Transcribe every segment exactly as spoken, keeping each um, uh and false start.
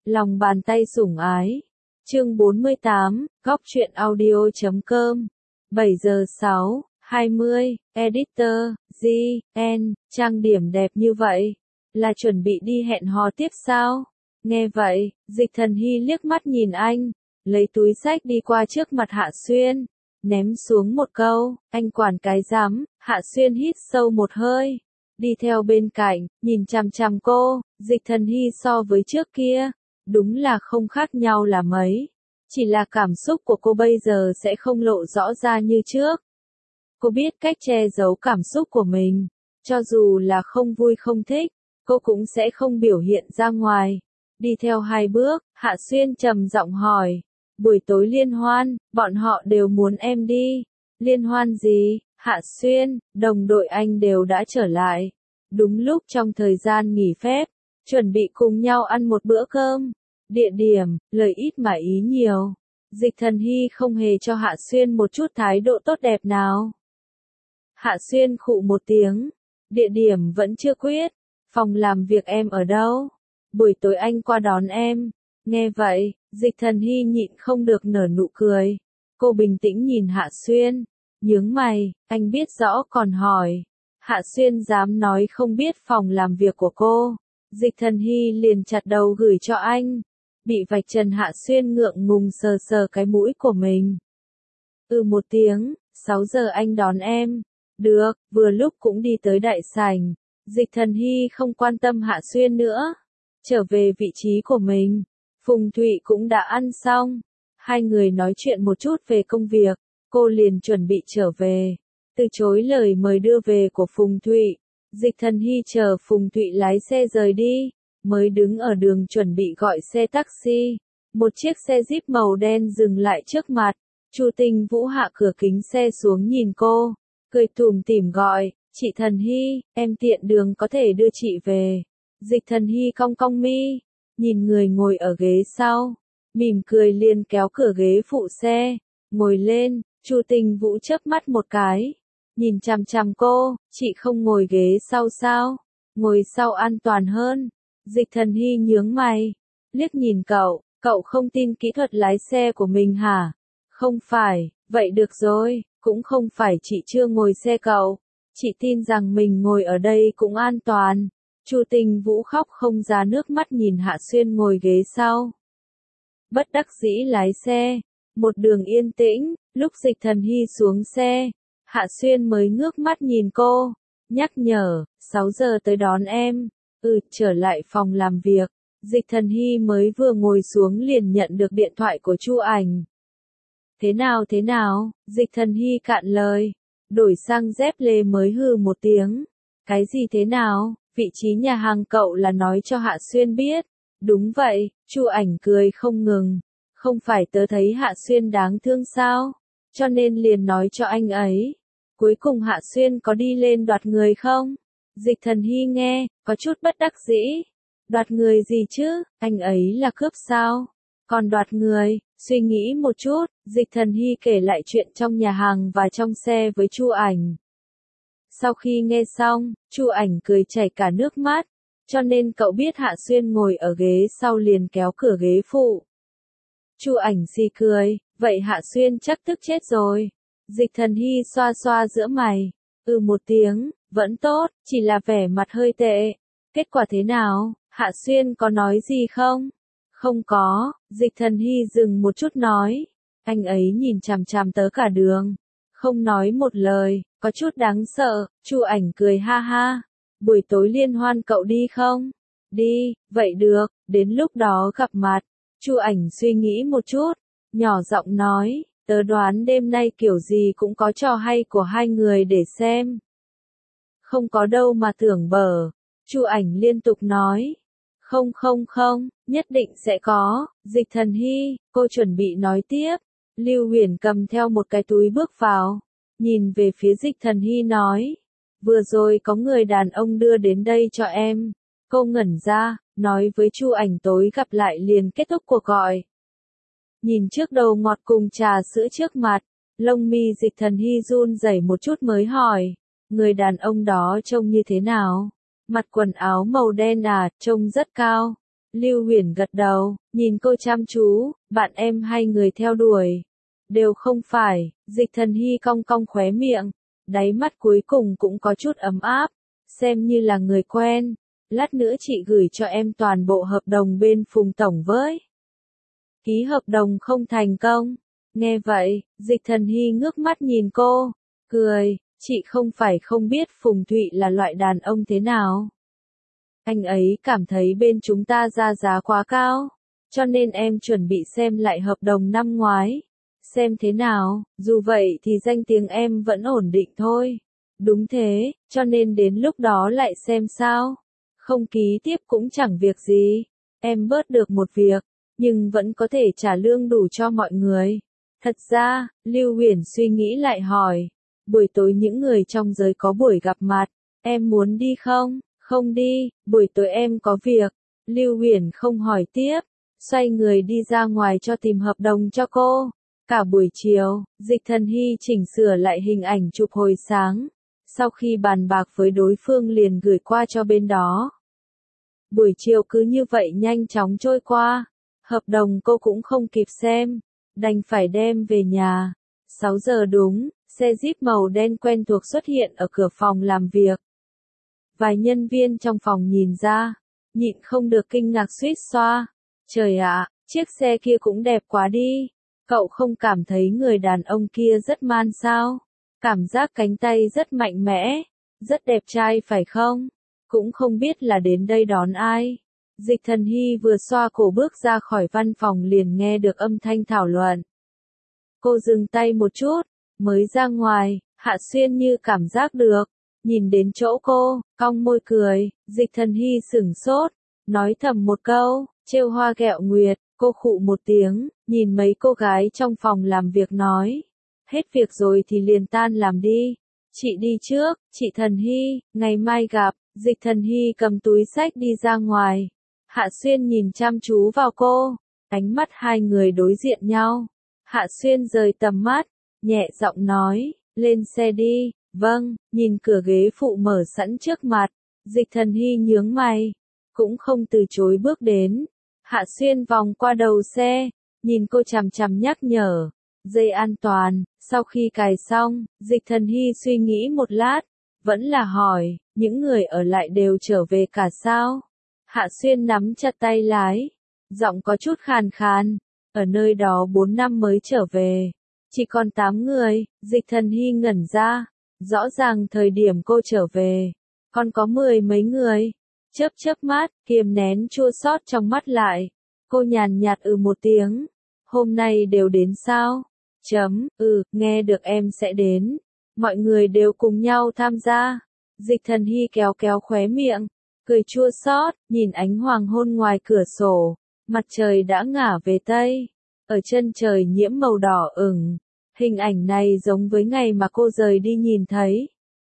Lòng bàn tay sủng ái. Chương bốn mươi tám, góc truyện audio chấm com. bảy giờ sáu, hai mươi, editor, G, N, trang điểm đẹp như vậy. Là chuẩn bị đi hẹn hò tiếp sao? Nghe vậy, Dịch Thần Hy liếc mắt nhìn anh, lấy túi xách đi qua trước mặt Hạ Xuyên, ném xuống một câu, anh quản cái rắm. Hạ Xuyên hít sâu một hơi, đi theo bên cạnh, nhìn chằm chằm cô. Dịch Thần Hy so với trước kia, đúng là không khác nhau là mấy. Chỉ là cảm xúc của cô bây giờ sẽ không lộ rõ ra như trước. Cô biết cách che giấu cảm xúc của mình, cho dù là không vui không thích, cô cũng sẽ không biểu hiện ra ngoài. Đi theo hai bước, Hạ Xuyên trầm giọng hỏi, buổi tối liên hoan, bọn họ đều muốn em đi. Liên hoan gì? Hạ Xuyên, đồng đội anh đều đã trở lại. Đúng lúc trong thời gian nghỉ phép, chuẩn bị cùng nhau ăn một bữa cơm. Địa điểm, lời ít mà ý nhiều. Dịch Thần Hy không hề cho Hạ Xuyên một chút thái độ tốt đẹp nào. Hạ Xuyên khụ một tiếng. Địa điểm vẫn chưa quyết. Phòng làm việc em ở đâu? Buổi tối anh qua đón em. Nghe vậy, Dịch Thần Hy nhịn không được nở nụ cười. Cô bình tĩnh nhìn Hạ Xuyên, nhướng mày, anh biết rõ còn hỏi. Hạ Xuyên dám nói không biết phòng làm việc của cô. Dịch Thần Hy liền chặt đầu gửi cho anh. Bị vạch trần Hạ Xuyên ngượng ngùng sờ sờ cái mũi của mình. Ừ một tiếng, sáu giờ anh đón em. Được, vừa lúc cũng đi tới đại sảnh. Dịch Thần Hy không quan tâm Hạ Xuyên nữa. Trở về vị trí của mình. Phùng Thụy cũng đã ăn xong. Hai người nói chuyện một chút về công việc. Cô liền chuẩn bị trở về. Từ chối lời mời đưa về của Phùng Thụy. Dịch Thần Hy chờ Phùng Thụy lái xe rời đi. Mới đứng ở đường chuẩn bị gọi xe taxi. Một chiếc xe Jeep màu đen dừng lại trước mặt. Chu Tinh Vũ hạ cửa kính xe xuống nhìn cô. Cười tủm tỉm gọi, chị Thần Hy, em tiện đường có thể đưa chị về. Dịch Thần Hy cong cong mi, nhìn người ngồi ở ghế sau. Mỉm cười liền kéo cửa ghế phụ xe. Ngồi lên, Chu Tinh Vũ chớp mắt một cái. Nhìn chằm chằm cô, chị không ngồi ghế sau sao? Ngồi sau an toàn hơn. Dịch Thần Hy nhướng mày, liếc nhìn cậu, cậu không tin kỹ thuật lái xe của mình hả? Không phải, vậy được rồi, cũng không phải chị chưa ngồi xe cậu. Chị tin rằng mình ngồi ở đây cũng an toàn. Chu Tinh Vũ khóc không ra nước mắt nhìn Hạ Xuyên ngồi ghế sau. Bất đắc dĩ lái xe, một đường yên tĩnh, lúc Dịch Thần Hy xuống xe, Hạ Xuyên mới ngước mắt nhìn cô, nhắc nhở, sáu giờ tới đón em. Ừ, trở lại phòng làm việc, Dịch Thần Hy mới vừa ngồi xuống liền nhận được điện thoại của Chu Ảnh. Thế nào thế nào? Dịch Thần Hy cạn lời, đổi sang dép lê mới hừ một tiếng. Cái gì thế nào? Vị trí nhà hàng cậu là nói cho Hạ Xuyên biết. Đúng vậy, Chu Ảnh cười không ngừng. Không phải tớ thấy Hạ Xuyên đáng thương sao? Cho nên liền nói cho anh ấy. Cuối cùng Hạ Xuyên có đi lên đoạt người không? Dịch Thần Hy nghe, có chút bất đắc dĩ. Đoạt người gì chứ, anh ấy là cướp sao? Còn đoạt người, suy nghĩ một chút, Dịch Thần Hy kể lại chuyện trong nhà hàng và trong xe với Chu Ảnh. Sau khi nghe xong, Chu Ảnh cười chảy cả nước mắt, cho nên cậu biết Hạ Xuyên ngồi ở ghế sau liền kéo cửa ghế phụ. Chu Ảnh xì cười, vậy Hạ Xuyên chắc tức chết rồi. Dịch Thần Hy xoa xoa giữa mày, ừ một tiếng, vẫn tốt, chỉ là vẻ mặt hơi tệ. Kết quả thế nào, Hạ Xuyên có nói gì không? Không có, Dịch Thần Hy dừng một chút nói. Anh ấy nhìn chằm chằm tớ cả đường. Không nói một lời, có chút đáng sợ. Chu Ảnh cười ha ha. Buổi tối liên hoan cậu đi không? Đi, vậy được, đến lúc đó gặp mặt. Chu Ảnh suy nghĩ một chút, nhỏ giọng nói, tớ đoán đêm nay kiểu gì cũng có trò hay của hai người để xem. Không có đâu mà tưởng bở. Chu Ảnh liên tục nói. Không không không, nhất định sẽ có. Dịch Thần Hy, cô chuẩn bị nói tiếp. Lưu Huyền cầm theo một cái túi bước vào. Nhìn về phía Dịch Thần Hy nói. Vừa rồi có người đàn ông đưa đến đây cho em. Cô ngẩn ra, nói với Chu Ảnh tối gặp lại liền kết thúc cuộc gọi. Nhìn trước đầu ngọt cùng trà sữa trước mặt, lông mi Dịch Thần Hy run rẩy một chút mới hỏi. Người đàn ông đó trông như thế nào? Mặc quần áo màu đen à, trông rất cao. Lưu Huyền gật đầu, nhìn cô chăm chú, bạn em hay người theo đuổi. Đều không phải, Dịch Thần Hy cong cong khóe miệng, đáy mắt cuối cùng cũng có chút ấm áp, xem như là người quen. Lát nữa chị gửi cho em toàn bộ hợp đồng bên Phùng Tổng với. Ký hợp đồng không thành công. Nghe vậy, Dịch Thần Hy ngước mắt nhìn cô, cười, chị không phải không biết Phùng Thụy là loại đàn ông thế nào. Anh ấy cảm thấy bên chúng ta ra giá quá cao, cho nên em chuẩn bị xem lại hợp đồng năm ngoái. Xem thế nào, dù vậy thì danh tiếng em vẫn ổn định thôi. Đúng thế, cho nên đến lúc đó lại xem sao. Không ký tiếp cũng chẳng việc gì, em bớt được một việc, nhưng vẫn có thể trả lương đủ cho mọi người. Thật ra, Lưu Huyền suy nghĩ lại hỏi, buổi tối những người trong giới có buổi gặp mặt, em muốn đi không? Không đi, buổi tối em có việc. Lưu Huyền không hỏi tiếp, xoay người đi ra ngoài cho tìm hợp đồng cho cô. Cả buổi chiều, Dịch Thần Hy chỉnh sửa lại hình ảnh chụp hồi sáng. Sau khi bàn bạc với đối phương liền gửi qua cho bên đó. Buổi chiều cứ như vậy nhanh chóng trôi qua. Hợp đồng cô cũng không kịp xem, đành phải đem về nhà. sáu giờ đúng, xe Jeep màu đen quen thuộc xuất hiện ở cửa phòng làm việc. Vài nhân viên trong phòng nhìn ra, nhịn không được kinh ngạc suýt xoa. Trời ạ, chiếc xe kia cũng đẹp quá đi. Cậu không cảm thấy người đàn ông kia rất man sao? Cảm giác cánh tay rất mạnh mẽ, rất đẹp trai phải không? Cũng không biết là đến đây đón ai. Dịch Thần Hy vừa xoa cổ bước ra khỏi văn phòng liền nghe được âm thanh thảo luận. Cô dừng tay một chút, mới ra ngoài, Hạ Xuyên như cảm giác được, nhìn đến chỗ cô, cong môi cười, Dịch Thần Hy sửng sốt, nói thầm một câu, trêu hoa ghẹo nguyệt, cô khụ một tiếng, nhìn mấy cô gái trong phòng làm việc nói, hết việc rồi thì liền tan làm đi, chị đi trước, chị Thần Hy, ngày mai gặp. Dịch Thần Hy cầm túi xách đi ra ngoài. Hạ Xuyên nhìn chăm chú vào cô, ánh mắt hai người đối diện nhau. Hạ Xuyên rời tầm mắt, nhẹ giọng nói, lên xe đi. Vâng, nhìn cửa ghế phụ mở sẵn trước mặt, Dịch Thần Hy nhướng mày, cũng không từ chối bước đến. Hạ Xuyên vòng qua đầu xe, nhìn cô chằm chằm nhắc nhở, dây an toàn. Sau khi cài xong, Dịch Thần Hy suy nghĩ một lát, vẫn là hỏi, những người ở lại đều trở về cả sao? Hạ Xuyên nắm chặt tay lái, giọng có chút khàn khàn, ở nơi đó bốn năm mới trở về, chỉ còn tám người. Dịch Thần Hy ngẩn ra, rõ ràng thời điểm cô trở về, còn có mười mấy người. Chớp chớp mắt, kiềm nén chua xót trong mắt lại, cô nhàn nhạt ừ một tiếng, hôm nay đều đến sao? Chấm, ừ, nghe được em sẽ đến. Mọi người đều cùng nhau tham gia. Dịch Thần Hy kéo kéo khóe miệng, cười chua xót, nhìn ánh hoàng hôn ngoài cửa sổ, mặt trời đã ngả về tây, ở chân trời nhiễm màu đỏ ửng. Hình ảnh này giống với ngày mà cô rời đi nhìn thấy.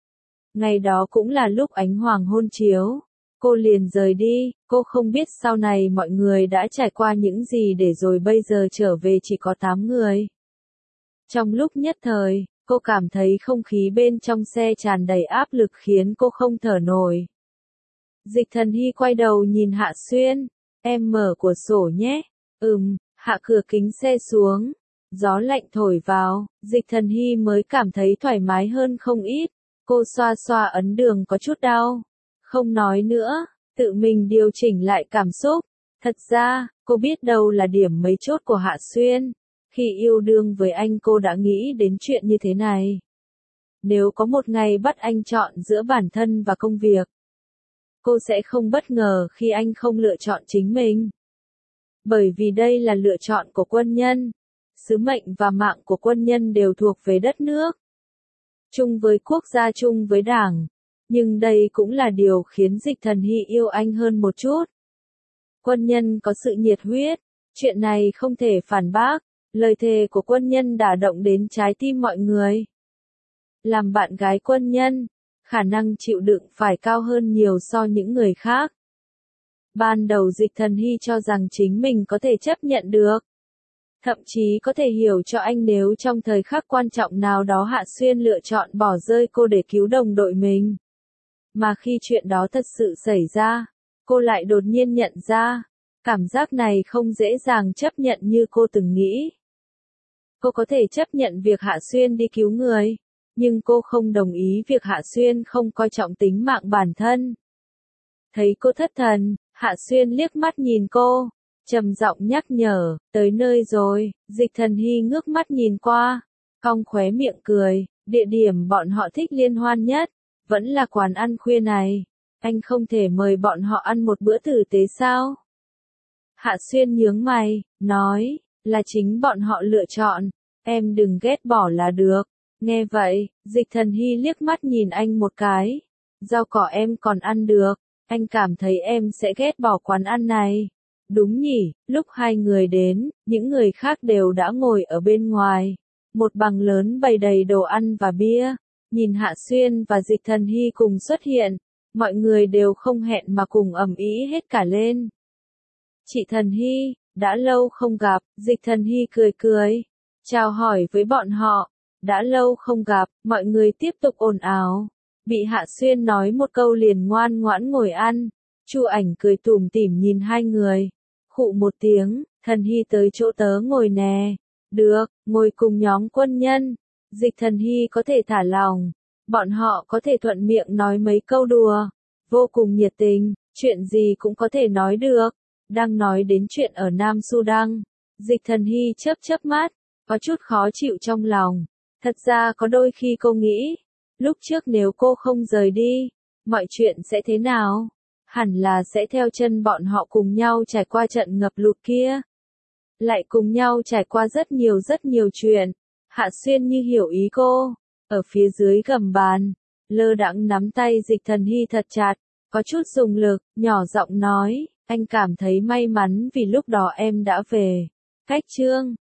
Ngày đó cũng là lúc ánh hoàng hôn chiếu, cô liền rời đi, cô không biết sau này mọi người đã trải qua những gì để rồi bây giờ trở về chỉ có tám người. Trong lúc nhất thời, cô cảm thấy không khí bên trong xe tràn đầy áp lực khiến cô không thở nổi. Dịch Thần Hy quay đầu nhìn Hạ Xuyên, em mở cửa sổ nhé. Ừm, hạ cửa kính xe xuống, gió lạnh thổi vào, Dịch Thần Hy mới cảm thấy thoải mái hơn không ít. Cô xoa xoa ấn đường có chút đau, không nói nữa, tự mình điều chỉnh lại cảm xúc. Thật ra, cô biết đâu là điểm mấu chốt của Hạ Xuyên. Khi yêu đương với anh cô đã nghĩ đến chuyện như thế này. Nếu có một ngày bắt anh chọn giữa bản thân và công việc, cô sẽ không bất ngờ khi anh không lựa chọn chính mình. Bởi vì đây là lựa chọn của quân nhân. Sứ mệnh và mạng của quân nhân đều thuộc về đất nước. Chung với quốc gia, chung với đảng. Nhưng đây cũng là điều khiến Dịch Thần Hy yêu anh hơn một chút. Quân nhân có sự nhiệt huyết. Chuyện này không thể phản bác. Lời thề của quân nhân đả động đến trái tim mọi người. Làm bạn gái quân nhân, khả năng chịu đựng phải cao hơn nhiều so những người khác. Ban đầu Dịch Thần Hy cho rằng chính mình có thể chấp nhận được. Thậm chí có thể hiểu cho anh nếu trong thời khắc quan trọng nào đó Hạ Xuyên lựa chọn bỏ rơi cô để cứu đồng đội mình. Mà khi chuyện đó thật sự xảy ra, cô lại đột nhiên nhận ra, Cảm giác này không dễ dàng chấp nhận như cô từng nghĩ. Cô có thể chấp nhận việc Hạ Xuyên đi cứu người, nhưng cô không đồng ý việc Hạ Xuyên không coi trọng tính mạng bản thân. Thấy cô thất thần, Hạ Xuyên liếc mắt nhìn cô, trầm giọng nhắc nhở, tới nơi rồi. Dịch Thần Hy ngước mắt nhìn qua, cong khóe miệng cười, địa điểm bọn họ thích liên hoan nhất, vẫn là quán ăn khuya này. Anh không thể mời bọn họ ăn một bữa tử tế sao? Hạ Xuyên nhướng mày, nói, là chính bọn họ lựa chọn, em đừng ghét bỏ là được. Nghe vậy, Dịch Thần Hy liếc mắt nhìn anh một cái, rau cỏ em còn ăn được, anh cảm thấy em sẽ ghét bỏ quán ăn này. Đúng nhỉ, lúc hai người đến, những người khác đều đã ngồi ở bên ngoài. Một bằng lớn bày đầy đồ ăn và bia, nhìn Hạ Xuyên và Dịch Thần Hy cùng xuất hiện, mọi người đều không hẹn mà cùng ầm ĩ hết cả lên. Chị Thần Hy, đã lâu không gặp. Dịch Thần Hy cười cười, chào hỏi với bọn họ. Đã lâu không gặp, mọi người tiếp tục ồn ào. Bị Hạ Xuyên nói một câu liền ngoan ngoãn ngồi ăn. Chu Ảnh cười tủm tỉm nhìn hai người. Khụ một tiếng, Thần Hy tới chỗ tớ ngồi nè. Được, ngồi cùng nhóm quân nhân. Dịch Thần Hy có thể thả lỏng. Bọn họ có thể thuận miệng nói mấy câu đùa. Vô cùng nhiệt tình, chuyện gì cũng có thể nói được. Đang nói đến chuyện ở Nam Sudan. Dịch Thần Hy chớp chớp mắt, có chút khó chịu trong lòng. Thật ra có đôi khi cô nghĩ, lúc trước nếu cô không rời đi, mọi chuyện sẽ thế nào? Hẳn là sẽ theo chân bọn họ cùng nhau trải qua trận ngập lụt kia. Lại cùng nhau trải qua rất nhiều rất nhiều chuyện. Hạ Xuyên như hiểu ý cô, ở phía dưới gầm bàn, lơ đãng nắm tay Dịch Thần Hy thật chặt, có chút dùng lực, nhỏ giọng nói, anh cảm thấy may mắn vì lúc đó em đã về. Cách Trương,